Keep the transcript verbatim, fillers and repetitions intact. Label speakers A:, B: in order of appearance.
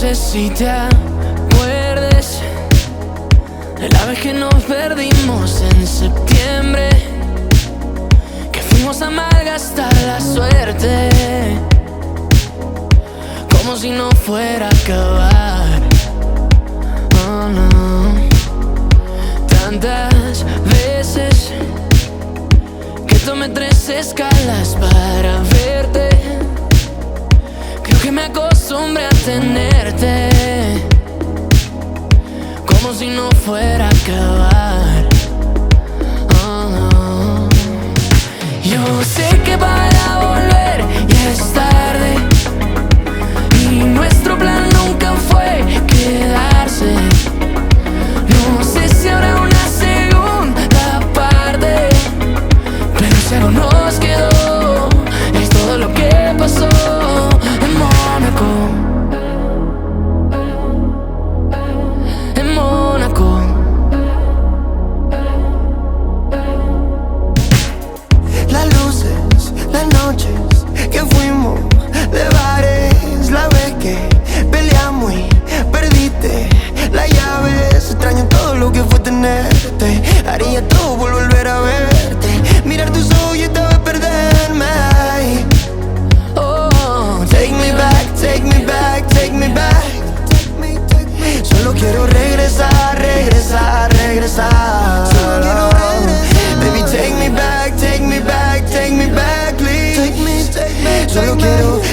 A: sé si te acuerdes de la vez que nos perdimos en septiembre, que fuimos a malgastar la suerte, como si no fuera a acabar. Oh no. Tantas veces que tomé tres escalas para verte, creo que me acostumbré a tenerte, como si no fuera a acabar. Oh no. Yo sé que para volver ya es tarde, y nuestro plan nunca fue quedarse. No sé si habrá una segunda parte, pero si algo nos quedó es todo lo que pasó en Mónaco. En Mónaco.
B: Las luces, las noches que fuimos de bares, la vez que peleamos y perdiste la llave. Extraño todo lo que fue tenerte, haría todo por volver a verte, mirar tus ojos y esta vez perderme.
A: Oh,
B: Take me back, take me back, take me back. Solo quiero regresar, regresar, regresar. Baby, take me back, take me back, take me back, please. Solo quiero